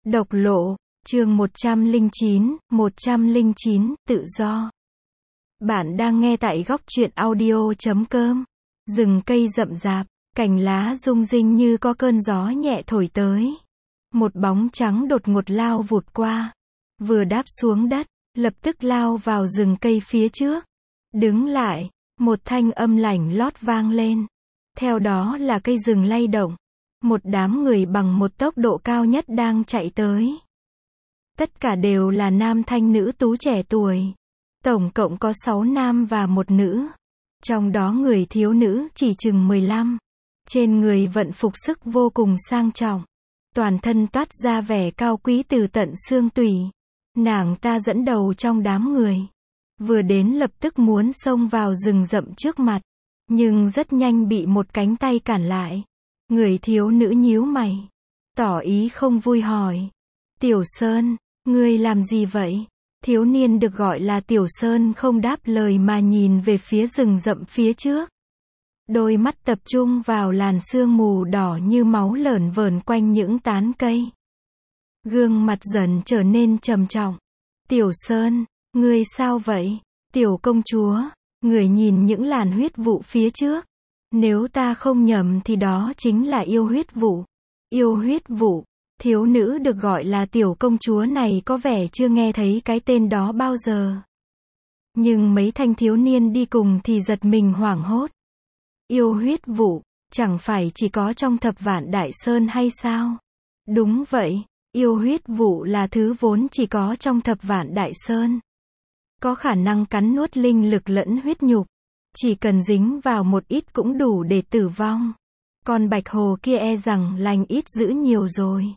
Độc lộ, chương 109, tự do. Bạn đang nghe tại góc truyện audio.com. Rừng cây rậm rạp, cành lá rung rinh như có cơn gió nhẹ thổi tới. Một bóng trắng đột ngột lao vụt qua. Vừa đáp xuống đất, lập tức lao vào rừng cây phía trước. Đứng lại, một thanh âm lảnh lót vang lên. Theo đó là cây rừng lay động. Một đám người bằng một tốc độ cao nhất đang chạy tới. Tất cả đều là nam thanh nữ tú trẻ tuổi. Tổng cộng có 6 nam và 1 nữ. Trong đó người thiếu nữ chỉ chừng 15. Trên người vận phục sức vô cùng sang trọng. Toàn thân toát ra vẻ cao quý từ tận xương tủy. Nàng ta dẫn đầu trong đám người. Vừa đến lập tức muốn xông vào rừng rậm trước mặt. Nhưng rất nhanh bị một cánh tay cản lại. Người thiếu nữ nhíu mày. Tỏ ý không vui hỏi. Tiểu Sơn, ngươi làm gì vậy? Thiếu niên được gọi là Tiểu Sơn không đáp lời mà nhìn về phía rừng rậm phía trước. Đôi mắt tập trung vào làn sương mù đỏ như máu lởn vởn quanh những tán cây. Gương mặt dần trở nên trầm trọng. Tiểu Sơn, ngươi sao vậy? Tiểu công chúa, người nhìn những làn huyết vụ phía trước. Nếu ta không nhầm thì đó chính là yêu huyết vụ. Yêu huyết vụ, thiếu nữ được gọi là tiểu công chúa này có vẻ chưa nghe thấy cái tên đó bao giờ. Nhưng mấy thanh thiếu niên đi cùng thì giật mình hoảng hốt. Yêu huyết vụ, chẳng phải chỉ có trong Thập Vạn Đại Sơn hay sao? Đúng vậy, yêu huyết vụ là thứ vốn chỉ có trong Thập Vạn Đại Sơn. Có khả năng cắn nuốt linh lực lẫn huyết nhục. Chỉ cần dính vào một ít cũng đủ để tử vong. Con bạch hồ kia e rằng lành ít dữ nhiều rồi.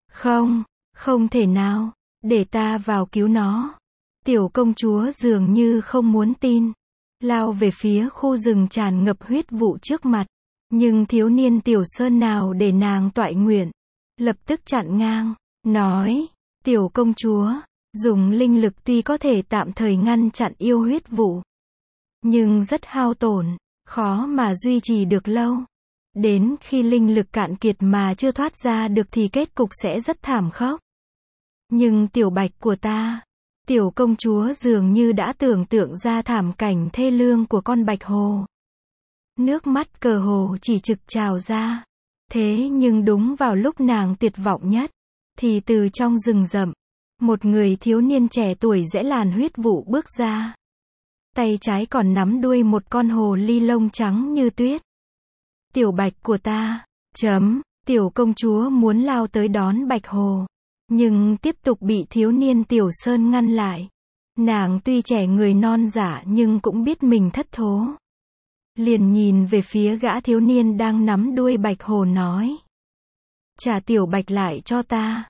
Không thể nào, để ta vào cứu nó. Tiểu công chúa dường như không muốn tin. Lao về phía khu rừng tràn ngập huyết vụ trước mặt. Nhưng thiếu niên Tiểu Sơn nào để nàng toại nguyện. Lập tức chặn ngang, nói, tiểu công chúa, dùng linh lực tuy có thể tạm thời ngăn chặn yêu huyết vụ. Nhưng rất hao tổn, khó mà duy trì được lâu. Đến khi linh lực cạn kiệt mà chưa thoát ra được thì kết cục sẽ rất thảm khốc. Nhưng tiểu bạch của ta, tiểu công chúa dường như đã tưởng tượng ra thảm cảnh thê lương của con bạch hồ. Nước mắt cờ hồ chỉ trực trào ra. Thế nhưng đúng vào lúc nàng tuyệt vọng nhất, thì từ trong rừng rậm, một người thiếu niên trẻ tuổi rẽ làn huyết vụ bước ra. Tay trái còn nắm đuôi một con hồ ly lông trắng như tuyết. Tiểu bạch của ta, tiểu công chúa muốn lao tới đón bạch hồ. Nhưng tiếp tục bị thiếu niên Tiểu Sơn ngăn lại. Nàng tuy trẻ người non dạ nhưng cũng biết mình thất thố. Liền nhìn về phía gã thiếu niên đang nắm đuôi bạch hồ nói. Trả tiểu bạch lại cho ta.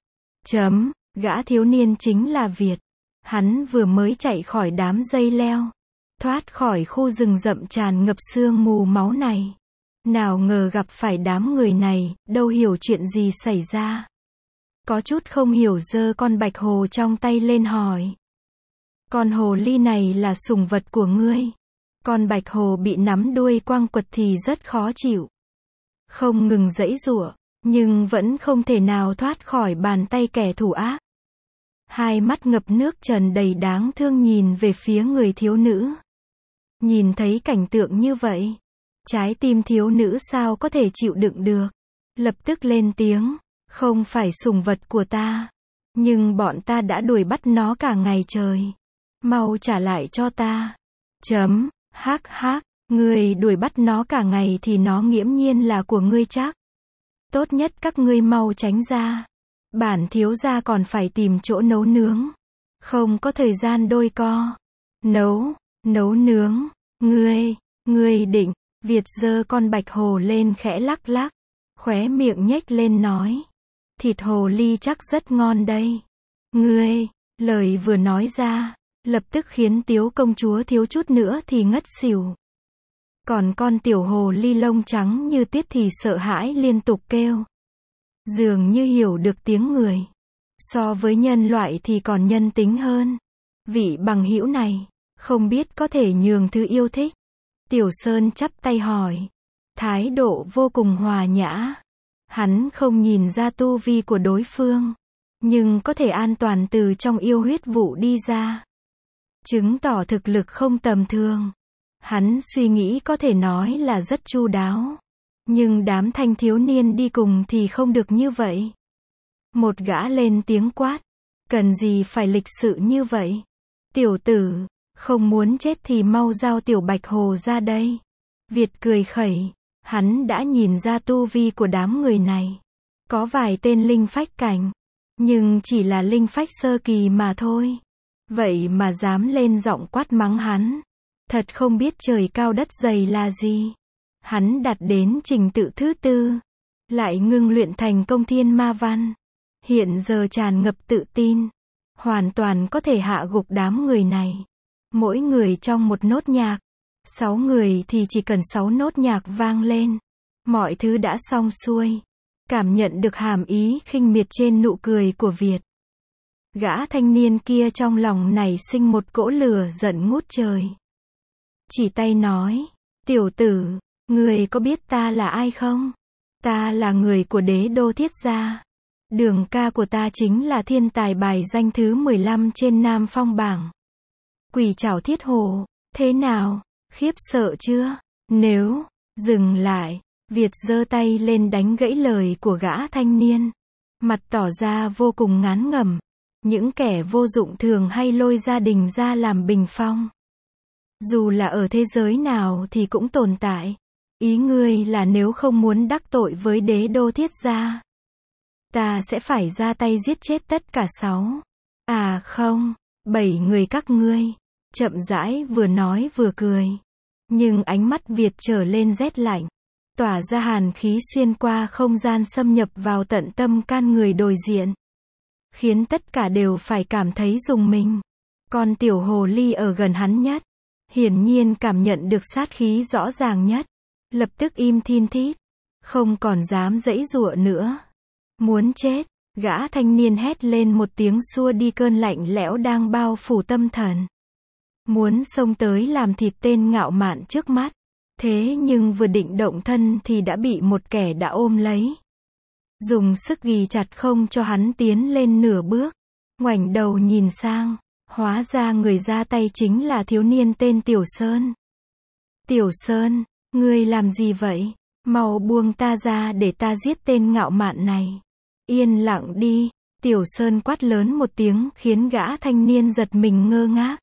Gã thiếu niên chính là Việt. Hắn vừa mới chạy khỏi đám dây leo. Thoát khỏi khu rừng rậm tràn ngập sương mù máu này. Nào ngờ gặp phải đám người này, đâu hiểu chuyện gì xảy ra. Có chút không hiểu giơ con bạch hồ trong tay lên hỏi. Con hồ ly này là sủng vật của ngươi. Con bạch hồ bị nắm đuôi quăng quật thì rất khó chịu. Không ngừng giãy giụa, nhưng vẫn không thể nào thoát khỏi bàn tay kẻ thù ác. Hai mắt ngập nước tràn đầy đáng thương nhìn về phía người thiếu nữ. Nhìn thấy cảnh tượng như vậy, trái tim thiếu nữ sao có thể chịu đựng được. Lập tức lên tiếng, không phải sủng vật của ta. Nhưng bọn ta đã đuổi bắt nó cả ngày trời. Mau trả lại cho ta. Ngươi đuổi bắt nó cả ngày thì nó nghiễm nhiên là của ngươi chắc. Tốt nhất các ngươi mau tránh ra. Bản thiếu gia còn phải tìm chỗ nấu nướng. Không có thời gian đôi co. Nấu nướng. Ngươi định. Việt giơ con bạch hồ lên khẽ lắc lắc. Khóe miệng nhếch lên nói. Thịt hồ ly chắc rất ngon đây. Lời vừa nói ra, lập tức khiến tiểu công chúa thiếu chút nữa thì ngất xỉu. Còn con tiểu hồ ly lông trắng như tuyết thì sợ hãi liên tục kêu. Dường như hiểu được tiếng người. So với nhân loại thì còn nhân tính hơn. Vị bằng hữu này, không biết có thể nhường thứ yêu thích. Tiểu Sơn chắp tay hỏi. Thái độ vô cùng hòa nhã. Hắn không nhìn ra tu vi của đối phương. nhưng có thể an toàn từ trong yêu huyết vụ đi ra, chứng tỏ thực lực không tầm thường. Hắn suy nghĩ có thể nói là rất chu đáo. Nhưng đám thanh thiếu niên đi cùng thì không được như vậy. Một gã lên tiếng quát. Cần gì phải lịch sự như vậy? Tiểu tử, không muốn chết thì mau giao tiểu bạch hồ ra đây. Việt cười khẩy. Hắn đã nhìn ra tu vi của đám người này. Có vài tên linh phách cảnh. Nhưng chỉ là linh phách sơ kỳ mà thôi. Vậy mà dám lên giọng quát mắng hắn. Thật không biết trời cao đất dày là gì. Hắn đạt đến trình tự thứ tư. Lại ngưng luyện thành công thiên ma văn. Hiện giờ tràn ngập tự tin. Hoàn toàn có thể hạ gục đám người này. Mỗi người trong một nốt nhạc. 6 người thì chỉ cần 6 nốt nhạc vang lên. Mọi thứ đã xong xuôi. Cảm nhận được hàm ý khinh miệt trên nụ cười của Việt. Gã thanh niên kia trong lòng nảy sinh một cỗ lửa giận ngút trời. Chỉ tay nói. Tiểu tử, người có biết ta là ai không? Ta là người của đế đô Thiết gia. Đường ca của ta chính là thiên tài bài danh thứ 15 trên Nam Phong bảng. Quỷ trảo Thiết Hồ, thế nào? Khiếp sợ chưa? Nếu, dừng lại, Việt giơ tay lên đánh gãy lời của gã thanh niên. Mặt tỏ ra vô cùng ngán ngẩm. Những kẻ vô dụng thường hay lôi gia đình ra làm bình phong. Dù là ở thế giới nào thì cũng tồn tại. Ý ngươi là nếu không muốn đắc tội với đế đô Thiết gia, ta sẽ phải ra tay giết chết tất cả 6. À không, 7 người các ngươi. Chậm rãi vừa nói vừa cười. Nhưng ánh mắt Việt trở lên rét lạnh. Tỏa ra hàn khí xuyên qua không gian xâm nhập vào tận tâm can người đối diện. Khiến tất cả đều phải cảm thấy rùng mình. Con tiểu hồ ly ở gần hắn nhất. Hiển nhiên cảm nhận được sát khí rõ ràng nhất. Lập tức im thin thít. Không còn dám giãy giụa nữa. Muốn chết. Gã thanh niên hét lên một tiếng xua đi cơn lạnh lẽo đang bao phủ tâm thần. Muốn xông tới làm thịt tên ngạo mạn trước mắt. Thế nhưng vừa định động thân thì đã bị một kẻ đã ôm lấy. Dùng sức ghì chặt không cho hắn tiến lên nửa bước. Ngoảnh đầu nhìn sang. Hóa ra người ra tay chính là thiếu niên tên Tiểu Sơn. Tiểu Sơn, ngươi làm gì vậy? Mau buông ta ra để ta giết tên ngạo mạn này. Yên lặng đi. Tiểu Sơn quát lớn một tiếng khiến gã thanh niên giật mình ngơ ngác.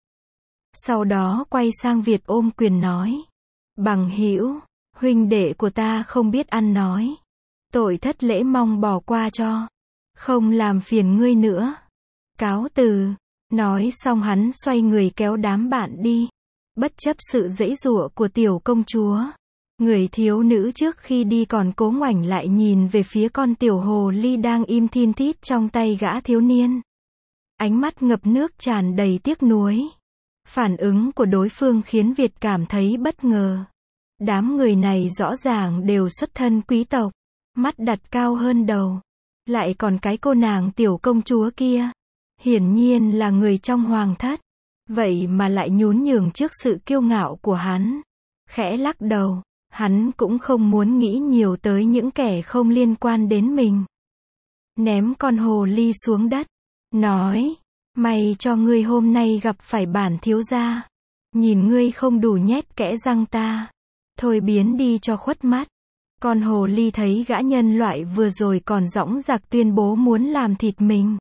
Sau đó quay sang Việt ôm quyền nói. Bằng hữu, huynh đệ của ta không biết ăn nói. Tội thất lễ mong bỏ qua cho. Không làm phiền ngươi nữa. Cáo từ. Nói xong hắn xoay người kéo đám bạn đi. Bất chấp sự giãy giụa của tiểu công chúa. Người thiếu nữ trước khi đi còn cố ngoảnh lại nhìn về phía con tiểu hồ ly đang im thin thít trong tay gã thiếu niên. Ánh mắt ngập nước tràn đầy tiếc nuối. Phản ứng của đối phương khiến Việt cảm thấy bất ngờ. Đám người này rõ ràng đều xuất thân quý tộc. Mắt đặt cao hơn đầu. Lại còn cái cô nàng tiểu công chúa kia. Hiển nhiên là người trong hoàng thất. Vậy mà lại nhún nhường trước sự kiêu ngạo của hắn. Khẽ lắc đầu. Hắn cũng không muốn nghĩ nhiều tới những kẻ không liên quan đến mình. Ném con hồ ly xuống đất. Nói. May cho ngươi hôm nay gặp phải bản thiếu gia. Nhìn ngươi không đủ nhét kẽ răng ta. Thôi biến đi cho khuất mắt. Con hồ ly thấy gã nhân loại vừa rồi còn dõng dạc tuyên bố muốn làm thịt mình.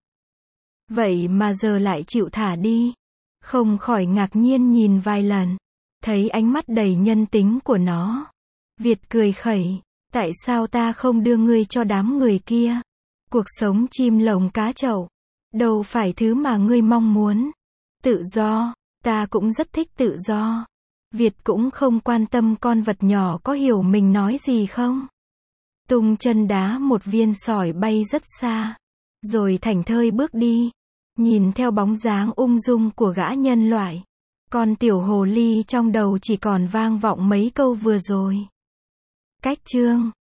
Vậy mà giờ lại chịu thả đi. Không khỏi ngạc nhiên nhìn vài lần. Thấy ánh mắt đầy nhân tính của nó. Việt cười khẩy. Tại sao ta không đưa ngươi cho đám người kia? Cuộc sống chim lồng cá chậu. Đâu phải thứ mà ngươi mong muốn. Tự do. Ta cũng rất thích tự do. Việt cũng không quan tâm con vật nhỏ có hiểu mình nói gì không. Tung chân đá một viên sỏi bay rất xa. Rồi thảnh thơi bước đi. Nhìn theo bóng dáng ung dung của gã nhân loại. Con tiểu hồ ly trong đầu chỉ còn vang vọng mấy câu vừa rồi. Cách chương